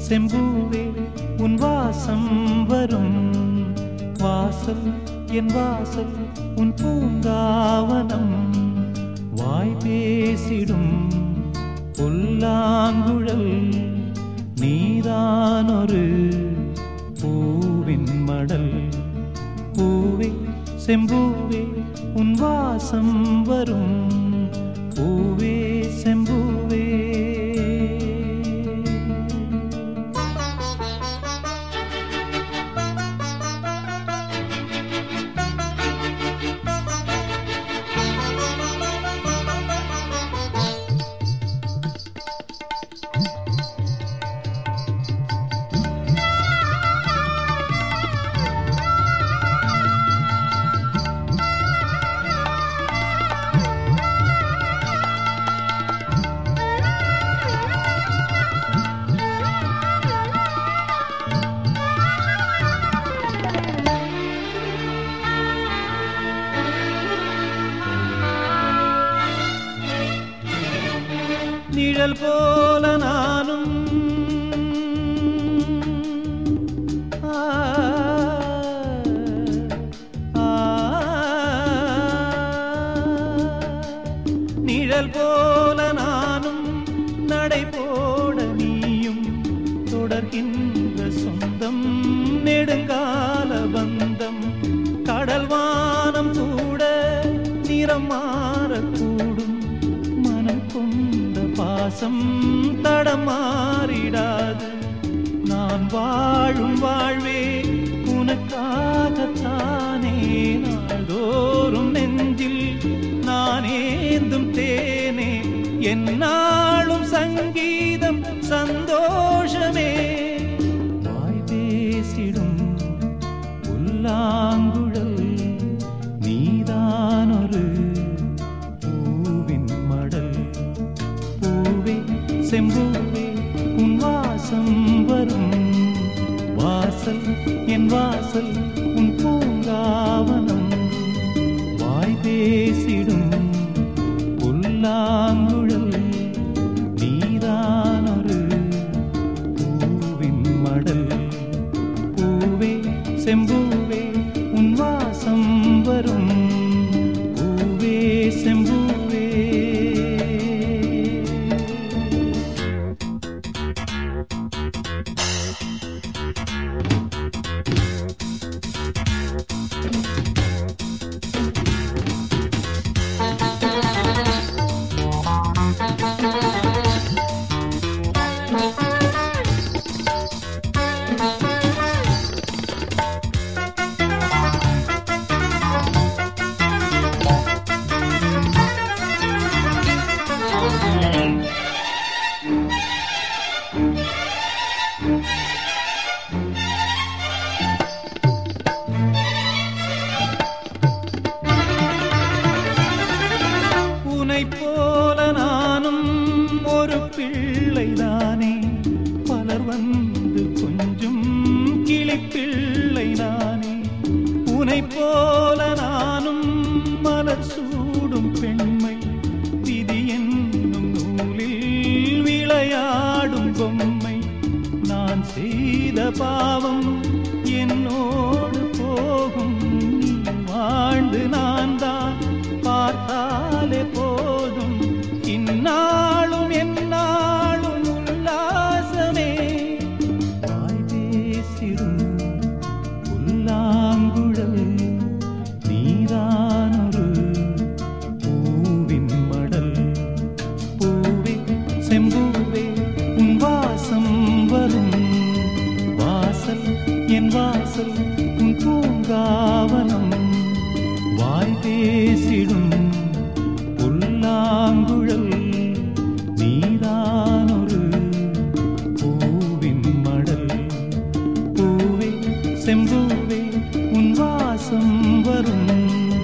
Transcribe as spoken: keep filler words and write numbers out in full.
செம்பூவே உன் வாசம் வரும் வாசல் என் வாசல் உன் பூங்காவனம் வாய் பேசிடும் புல்லாங்குழல் நீதானொரு பூவின் மடல் பூவே செம்பூவே உன் வாசம் வரும் பூவே செம்பூவே நிழல் போல நானும் ஆ, ஆ, நிழல் போல நானும் நடை போட நீயும் தொடர்கின்ற சொந்தம் நெடுங்கால பந்தம் கடல் வானம் கூட நிறம் மாறக்கூடும் மனம் கொண்ட பாசம் தடமாறிடாது நான் வாழும் வாழ்வே உனக்காகத்தானே நாள்தோறும் நெஞ்சில் நான் ஏந்தும் தேனே என்னாலும் சங்கீதம் சந்தோஷமே வாய் பேசிடும் புல்லாங்குழல் நீதானொரு பூவின் மடல் பூவே செம்பூவே உன் வாசம் வரும் வாசல் என் வாசல் உன் பூங்காவனம் வாய் பேசிடும் புல்லாங்குழல் நீதானொரு பூவின் மடல் பூவே செம்பூவே உன் வாசம் வரும் பூவே செம்பூவே உன்னைப் போல நானும் ஒரு பிள்ளைதானே பலர் வந்து கொஞ்சம் கிளிப்பிள்ளை நானே உன்னைப் போல நானும் மலர் சூடும் பெண்மை விதி என்னும் நூலில் விளையாடும் பொம்மை நான் செய்த பாவம் என்னோடு போகும் நீ வாழ்ந்து நான் தான் பார்த்தாலே போதும் இந்நாளும் எந்நாளும் உல்லாசமே வாய் பேசிடும் புல்லாங்குழல் நீதானொரு பூவின் மடல் பூவே செம்பூவே உன் வாசம் வரும் வாசல் என் வாசல் உன் பூங்காவனம் வாய் பேசிடும் புல்லாங்குழல் நீதானொரு பூவின் மடல் பூவே செம்பூவே உன் வாசம் வரும்